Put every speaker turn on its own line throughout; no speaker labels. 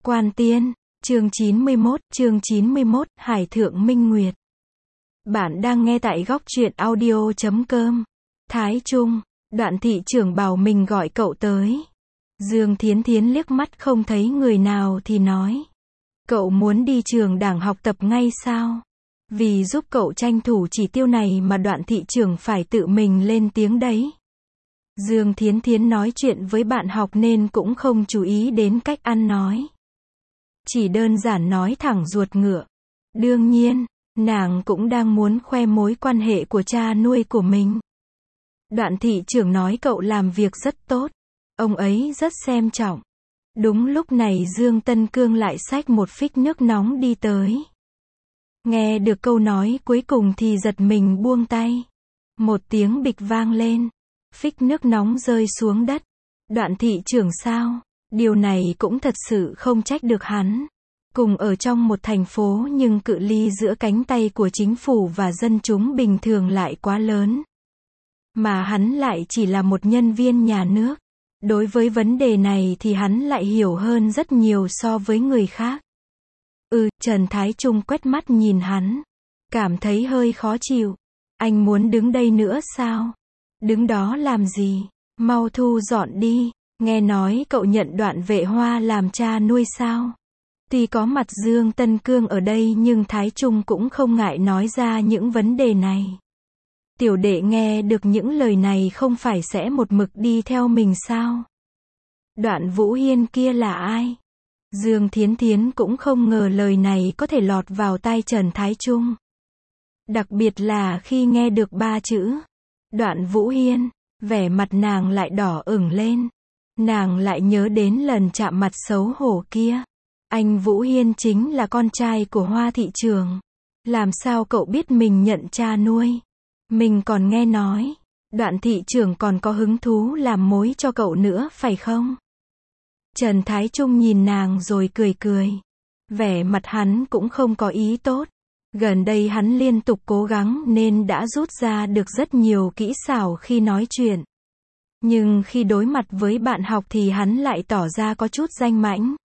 Quan Tiên, chương 91, Hải Thượng Minh Nguyệt. Bạn đang nghe tại góc truyện audio.com. Thái Trung, Đoạn thị trưởng bảo mình gọi cậu tới. Dương Thiến Thiến liếc mắt không thấy người nào thì nói. Cậu muốn đi trường đảng học tập ngay sao? Vì giúp cậu tranh thủ chỉ tiêu này mà Đoạn thị trưởng phải tự mình lên tiếng đấy. Dương Thiến Thiến nói chuyện với bạn học nên cũng không chú ý đến cách ăn nói. Chỉ đơn giản nói thẳng ruột ngựa. Đương nhiên, nàng cũng đang muốn khoe mối quan hệ của cha nuôi của mình. Đoạn thị trưởng nói cậu làm việc rất tốt. Ông ấy rất xem trọng. Đúng lúc này Dương Tân Cương lại xách một phích nước nóng đi tới. Nghe được câu nói cuối cùng thì giật mình buông tay. Một tiếng bịch vang lên. Phích nước nóng rơi xuống đất. Đoạn thị trưởng sao? Điều này cũng thật sự không trách được hắn. Cùng ở trong một thành phố nhưng cự ly giữa cánh tay của chính phủ và dân chúng bình thường lại quá lớn. Mà hắn lại chỉ là một nhân viên nhà nước. Đối với vấn đề này thì hắn lại hiểu hơn rất nhiều so với người khác. Trần Thái Trung quét mắt nhìn hắn. Cảm thấy hơi khó chịu. Anh muốn đứng đây nữa sao? Đứng đó làm gì? Mau thu dọn đi. Nghe nói cậu nhận Đoạn Vệ Hoa làm cha nuôi sao? Tuy có mặt Dương Tân Cương ở đây nhưng Thái Trung cũng không ngại nói ra những vấn đề này. Tiểu đệ nghe được những lời này không phải sẽ một mực đi theo mình sao? Đoạn Vũ Hiên kia là ai? Dương Thiến Thiến cũng không ngờ lời này có thể lọt vào tai Trần Thái Trung. Đặc biệt là khi nghe được 3 chữ Đoạn Vũ Hiên, vẻ mặt nàng lại đỏ ửng lên. Nàng lại nhớ đến lần chạm mặt xấu hổ kia. Anh Vũ Hiên chính là con trai của Hoa thị trưởng. Làm sao cậu biết mình nhận cha nuôi? Mình còn nghe nói, Đoạn thị trưởng còn có hứng thú làm mối cho cậu nữa phải không? Trần Thái Trung nhìn nàng rồi cười cười. Vẻ mặt hắn cũng không có ý tốt. Gần đây hắn liên tục cố gắng nên đã rút ra được rất nhiều kỹ xảo khi nói chuyện. Nhưng khi đối mặt với bạn học thì hắn lại tỏ ra có chút danh mãnh.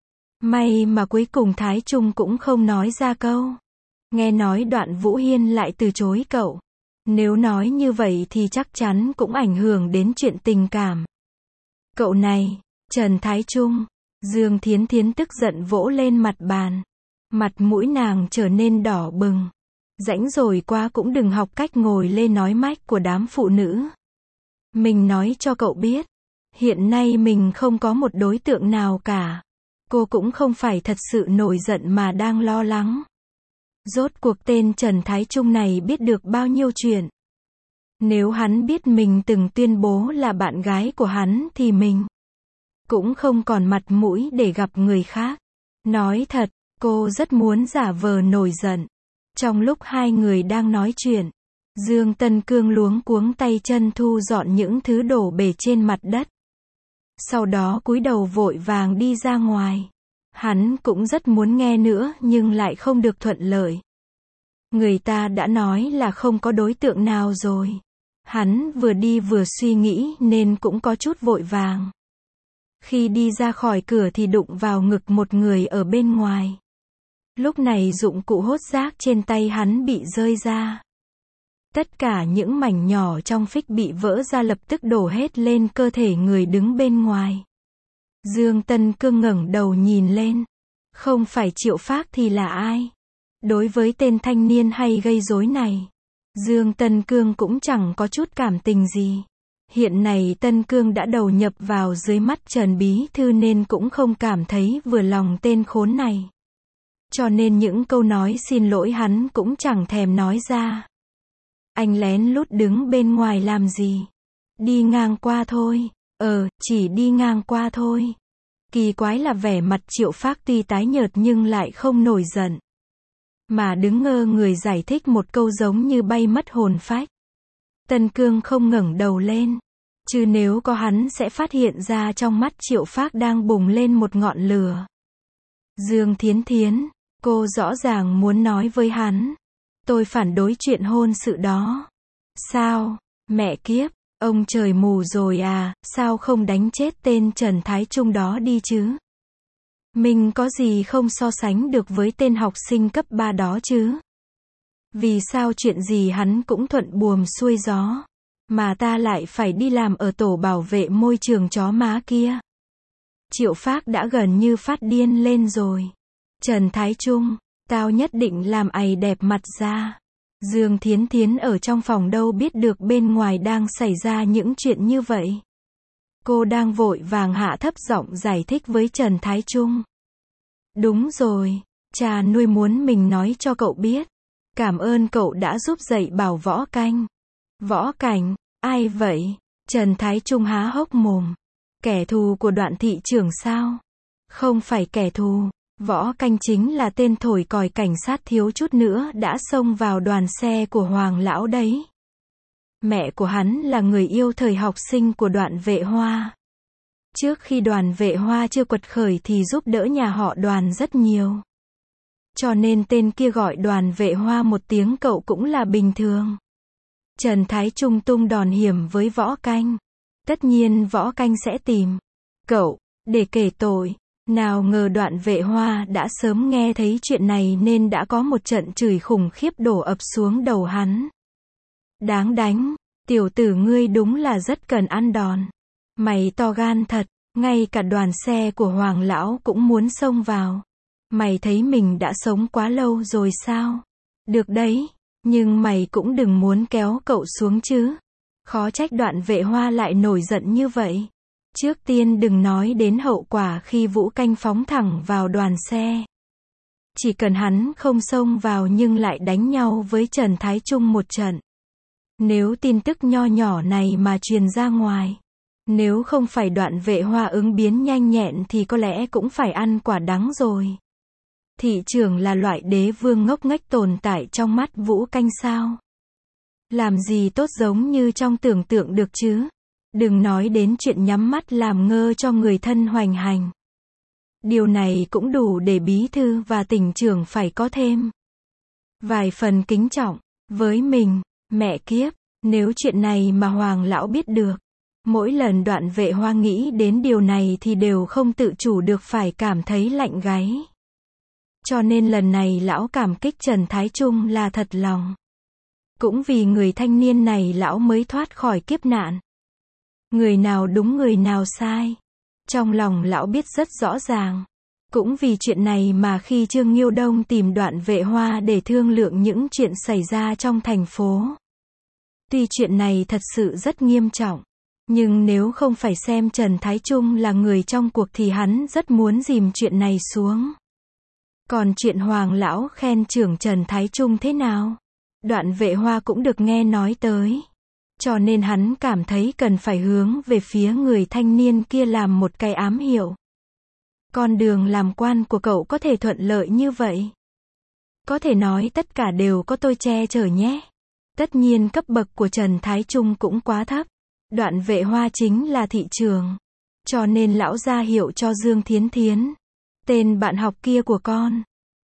May mà cuối cùng Thái Trung cũng không nói ra câu. Nghe nói Đoạn Vũ Hiên lại từ chối cậu. Nếu nói như vậy thì chắc chắn cũng ảnh hưởng đến chuyện tình cảm. Cậu này, Trần Thái Trung, Dương Thiến Thiến tức giận vỗ lên mặt bàn. Mặt mũi nàng trở nên đỏ bừng. Rãnh rồi qua cũng đừng học cách ngồi lên nói mách của đám phụ nữ. Mình nói cho cậu biết, hiện nay mình không có một đối tượng nào cả. Cô cũng không phải thật sự nổi giận mà đang lo lắng. Rốt cuộc tên Trần Thái Trung này biết được bao nhiêu chuyện. Nếu hắn biết mình từng tuyên bố là bạn gái của hắn thì mình cũng không còn mặt mũi để gặp người khác. Nói thật, cô rất muốn giả vờ nổi giận. Trong lúc hai người đang nói chuyện, Dương Tân Cương luống cuống tay chân thu dọn những thứ đổ bể trên mặt đất. Sau đó cúi đầu vội vàng đi ra ngoài. Hắn cũng rất muốn nghe nữa nhưng lại không được thuận lợi. Người ta đã nói là không có đối tượng nào rồi. Hắn vừa đi vừa suy nghĩ nên cũng có chút vội vàng. Khi đi ra khỏi cửa thì đụng vào ngực một người ở bên ngoài. Lúc này dụng cụ hốt rác trên tay hắn bị rơi ra. Tất cả những mảnh nhỏ trong phích bị vỡ ra lập tức đổ hết lên cơ thể người đứng bên ngoài. Dương Tân Cương ngẩng đầu nhìn lên. Không phải Triệu Phác thì là ai? Đối với tên thanh niên hay gây rối này, Dương Tân Cương cũng chẳng có chút cảm tình gì. Hiện nay Tân Cương đã đầu nhập vào dưới mắt Trần Bí Thư nên cũng không cảm thấy vừa lòng tên khốn này. Cho nên những câu nói xin lỗi hắn cũng chẳng thèm nói ra. Anh lén lút đứng bên ngoài làm gì? Đi ngang qua thôi. Chỉ đi ngang qua thôi. Kỳ quái là vẻ mặt Triệu Phác tuy tái nhợt nhưng lại không nổi giận. Mà đứng ngơ người giải thích một câu giống như bay mất hồn phách. Tân Cương không ngẩng đầu lên. Chứ nếu có hắn sẽ phát hiện ra trong mắt Triệu Phác đang bùng lên một ngọn lửa. Dương Thiến Thiến, cô rõ ràng muốn nói với hắn. Tôi phản đối chuyện hôn sự đó. Sao? Mẹ kiếp, ông trời mù rồi à, sao không đánh chết tên Trần Thái Trung đó đi chứ? Mình có gì không so sánh được với tên học sinh cấp 3 đó chứ? Vì sao chuyện gì hắn cũng thuận buồm xuôi gió, mà ta lại phải đi làm ở tổ bảo vệ môi trường chó má kia? Triệu Phác đã gần như phát điên lên rồi. Trần Thái Trung, tao nhất định làm ày đẹp mặt ra. Dương Thiến Thiến ở trong phòng đâu biết được bên ngoài đang xảy ra những chuyện như vậy. Cô đang vội vàng hạ thấp giọng giải thích với Trần Thái Trung. Đúng rồi, cha nuôi muốn mình nói cho cậu biết. Cảm ơn cậu đã giúp dạy bảo Võ Canh. Võ Cảnh, ai vậy? Trần Thái Trung há hốc mồm. Kẻ thù của Đoạn thị trưởng sao? Không phải kẻ thù. Võ Canh chính là tên thổi còi cảnh sát thiếu chút nữa đã xông vào đoàn xe của Hoàng lão đấy. Mẹ của hắn là người yêu thời học sinh của Đoạn Vệ Hoa. Trước khi Đoàn Vệ Hoa chưa quật khởi thì giúp đỡ nhà họ Đoàn rất nhiều. Cho nên tên kia gọi Đoàn Vệ Hoa một tiếng cậu cũng là bình thường. Trần Thái Trung tung đòn hiểm với Võ Canh. Tất nhiên Võ Canh sẽ tìm cậu để kể tội. Nào ngờ Đoạn Vệ Hoa đã sớm nghe thấy chuyện này nên đã có một trận chửi khủng khiếp đổ ập xuống đầu hắn. Đáng đánh, tiểu tử ngươi đúng là rất cần ăn đòn. Mày to gan thật, ngay cả đoàn xe của Hoàng lão cũng muốn xông vào. Mày thấy mình đã sống quá lâu rồi sao? Được đấy, nhưng mày cũng đừng muốn kéo cậu xuống chứ. Khó trách Đoạn Vệ Hoa lại nổi giận như vậy. Trước tiên đừng nói đến hậu quả khi Vũ Canh phóng thẳng vào đoàn xe. Chỉ cần hắn không xông vào nhưng lại đánh nhau với Trần Thái Trung một trận. Nếu tin tức nho nhỏ này mà truyền ra ngoài, nếu không phải Đoạn Vệ Hoa ứng biến nhanh nhẹn thì có lẽ cũng phải ăn quả đắng rồi. Thị trưởng là loại đế vương ngốc nghếch tồn tại trong mắt Vũ Canh sao? Làm gì tốt giống như trong tưởng tượng được chứ? Đừng nói đến chuyện nhắm mắt làm ngơ cho người thân hoành hành. Điều này cũng đủ để bí thư và tỉnh trưởng phải có thêm vài phần kính trọng với mình. Mẹ kiếp, nếu chuyện này mà Hoàng lão biết được, mỗi lần Đoạn Vệ Hoa nghĩ đến điều này thì đều không tự chủ được phải cảm thấy lạnh gáy. Cho nên lần này lão cảm kích Trần Thái Trung là thật lòng. Cũng vì người thanh niên này lão mới thoát khỏi kiếp nạn. Người nào đúng người nào sai, trong lòng lão biết rất rõ ràng. Cũng vì chuyện này mà khi Trương Nghiêu Đông tìm Đoạn Vệ Hoa để thương lượng những chuyện xảy ra trong thành phố. Tuy chuyện này thật sự rất nghiêm trọng, nhưng nếu không phải xem Trần Thái Trung là người trong cuộc thì hắn rất muốn dìm chuyện này xuống. Còn chuyện Hoàng lão khen trưởng Trần Thái Trung thế nào? Đoạn Vệ Hoa cũng được nghe nói tới. Cho nên hắn cảm thấy cần phải hướng về phía người thanh niên kia làm một cái ám hiệu. Con đường làm quan của cậu có thể thuận lợi như vậy. Có thể nói tất cả đều có tôi che chở nhé. Tất nhiên cấp bậc của Trần Thái Trung cũng quá thấp. Đoạn Vệ Hoa chính là thị trưởng. Cho nên lão ra hiệu cho Dương Thiến Thiến. Tên bạn học kia của con.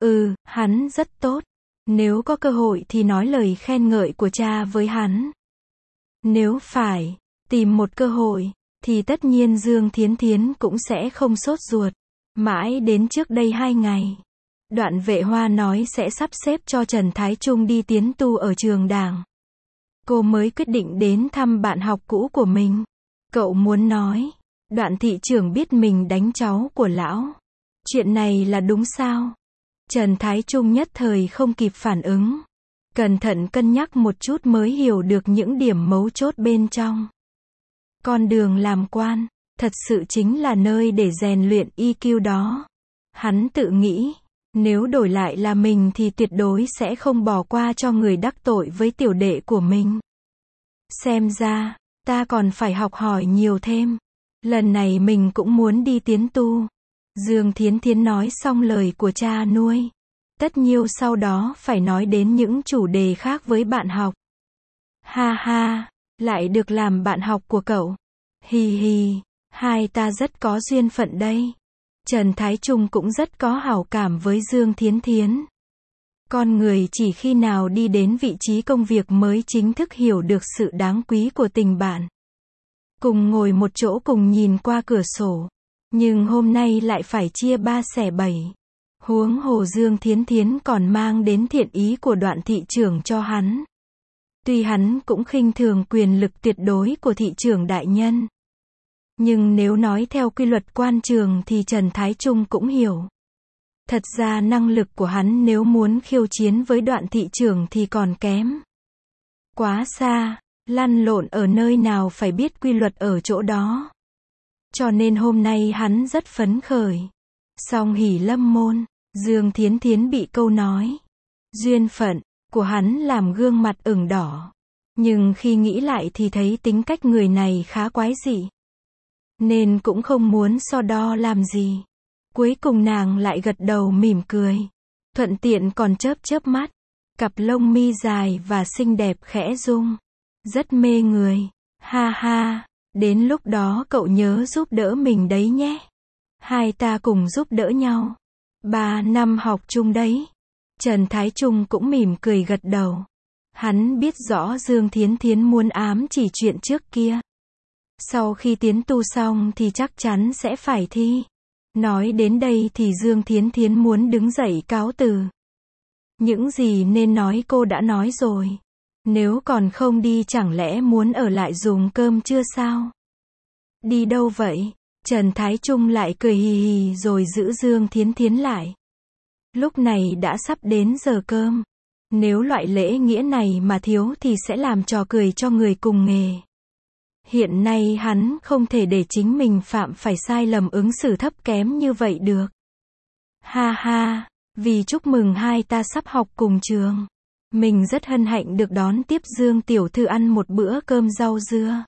Hắn rất tốt. Nếu có cơ hội thì nói lời khen ngợi của cha với hắn. Nếu phải tìm một cơ hội, thì tất nhiên Dương Thiến Thiến cũng sẽ không sốt ruột. Mãi đến trước đây 2 ngày, Đoạn Vệ Hoa nói sẽ sắp xếp cho Trần Thái Trung đi tiến tu ở trường Đảng. Cô mới quyết định đến thăm bạn học cũ của mình. Cậu muốn nói, Đoạn thị trưởng biết mình đánh cháu của lão. Chuyện này là đúng sao? Trần Thái Trung nhất thời không kịp phản ứng. Cẩn thận cân nhắc một chút mới hiểu được những điểm mấu chốt bên trong. Con đường làm quan, thật sự chính là nơi để rèn luyện EQ đó. Hắn tự nghĩ, nếu đổi lại là mình thì tuyệt đối sẽ không bỏ qua cho người đắc tội với tiểu đệ của mình. Xem ra, ta còn phải học hỏi nhiều thêm. Lần này mình cũng muốn đi tiến tu. Dương Thiến Thiến nói xong lời của cha nuôi. Tất nhiêu sau đó phải nói đến những chủ đề khác với bạn học. Ha ha, lại được làm bạn học của cậu. Hi hi, hai ta rất có duyên phận đây. Trần Thái Trung cũng rất có hảo cảm với Dương Thiến Thiến. Con người chỉ khi nào đi đến vị trí công việc mới chính thức hiểu được sự đáng quý của tình bạn. Cùng ngồi một chỗ cùng nhìn qua cửa sổ. Nhưng hôm nay lại phải chia 3 xẻ 7. Huống hồ Dương Thiến Thiến còn mang đến thiện ý của Đoạn thị trưởng cho hắn. Tuy hắn cũng khinh thường quyền lực tuyệt đối của thị trưởng đại nhân. Nhưng nếu nói theo quy luật quan trường thì Trần Thái Trung cũng hiểu. Thật ra năng lực của hắn nếu muốn khiêu chiến với Đoạn thị trưởng thì còn kém. Quá xa, lăn lộn ở nơi nào phải biết quy luật ở chỗ đó. Cho nên hôm nay hắn rất phấn khởi. Song hỉ lâm môn, Dương Thiến Thiến bị câu nói duyên phận của hắn làm gương mặt ửng đỏ. Nhưng khi nghĩ lại thì thấy tính cách người này khá quái dị. Nên cũng không muốn so đo làm gì. Cuối cùng nàng lại gật đầu mỉm cười. Thuận tiện còn chớp chớp mắt. Cặp lông mi dài và xinh đẹp khẽ rung. Rất mê người. Ha ha, đến lúc đó cậu nhớ giúp đỡ mình đấy nhé. Hai ta cùng giúp đỡ nhau. 3 năm học chung đấy. Trần Thái Trung cũng mỉm cười gật đầu. Hắn biết rõ Dương Thiến Thiến muốn ám chỉ chuyện trước kia. Sau khi tiến tu xong thì chắc chắn sẽ phải thi. Nói đến đây thì Dương Thiến Thiến muốn đứng dậy cáo từ. Những gì nên nói cô đã nói rồi. Nếu còn không đi chẳng lẽ muốn ở lại dùng cơm trưa sao? Đi đâu vậy? Trần Thái Trung lại cười hì hì rồi giữ Dương Thiến Thiến lại. Lúc này đã sắp đến giờ cơm. Nếu loại lễ nghĩa này mà thiếu thì sẽ làm trò cười cho người cùng nghề. Hiện nay hắn không thể để chính mình phạm phải sai lầm ứng xử thấp kém như vậy được. Ha ha, vì chúc mừng hai ta sắp học cùng trường. Mình rất hân hạnh được đón tiếp Dương tiểu thư ăn một bữa cơm rau dưa.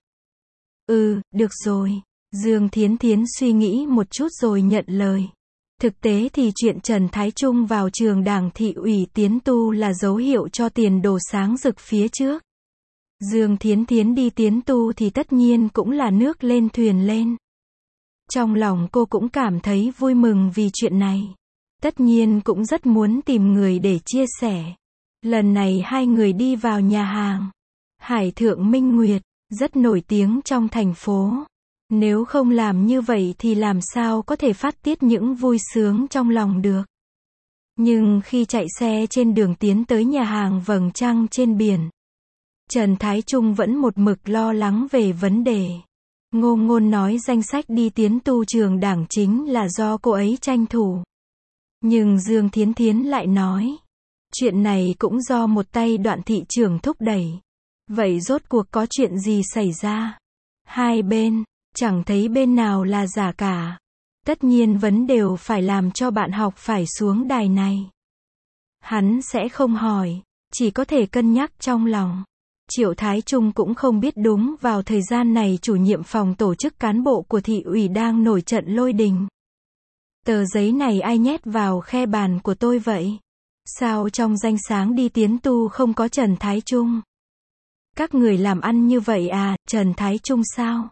Được rồi. Dương Thiến Thiến suy nghĩ một chút rồi nhận lời. Thực tế thì chuyện Trần Thái Trung vào trường Đảng thị ủy tiến tu là dấu hiệu cho tiền đồ sáng rực phía trước. Dương Thiến Thiến đi tiến tu thì tất nhiên cũng là nước lên thuyền lên. Trong lòng cô cũng cảm thấy vui mừng vì chuyện này. Tất nhiên cũng rất muốn tìm người để chia sẻ. Lần này hai người đi vào nhà hàng Hải Thượng Minh Nguyệt, rất nổi tiếng trong thành phố. Nếu không làm như vậy thì làm sao có thể phát tiết những vui sướng trong lòng được. Nhưng khi chạy xe trên đường tiến tới nhà hàng Vầng Trăng trên biển, Trần Thái Trung vẫn một mực lo lắng về vấn đề. Ngô Ngôn nói danh sách đi tiến tu trường Đảng chính là do cô ấy tranh thủ. Nhưng Dương Thiến Thiến lại nói, chuyện này cũng do một tay Đoạn thị trưởng thúc đẩy. Vậy rốt cuộc có chuyện gì xảy ra? Hai bên, chẳng thấy bên nào là giả cả. Tất nhiên vấn đều phải làm cho bạn học phải xuống đài này. Hắn sẽ không hỏi, chỉ có thể cân nhắc trong lòng. Triệu Thái Trung cũng không biết đúng vào thời gian này chủ nhiệm phòng tổ chức cán bộ của thị ủy đang nổi trận lôi đình. Tờ giấy này ai nhét vào khe bàn của tôi vậy? Sao trong danh sáng đi tiến tu không có Trần Thái Trung? Các người làm ăn như vậy à, Trần Thái Trung sao?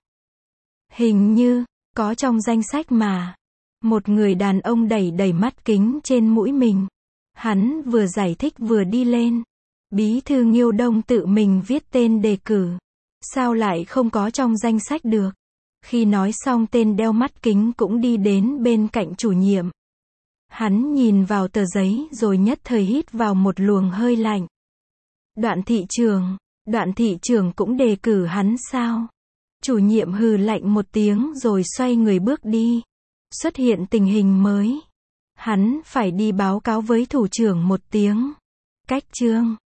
Hình như, có trong danh sách mà. Một người đàn ông đẩy đẩy mắt kính trên mũi mình. Hắn vừa giải thích vừa đi lên. Bí thư Nghiêu Đông tự mình viết tên đề cử. Sao lại không có trong danh sách được? Khi nói xong tên đeo mắt kính cũng đi đến bên cạnh chủ nhiệm. Hắn nhìn vào tờ giấy rồi nhất thời hít vào một luồng hơi lạnh. Đoạn thị trưởng cũng đề cử hắn sao? Chủ nhiệm hừ lạnh một tiếng rồi xoay người bước đi. Xuất hiện tình hình mới. Hắn phải đi báo cáo với thủ trưởng một tiếng. Cách chương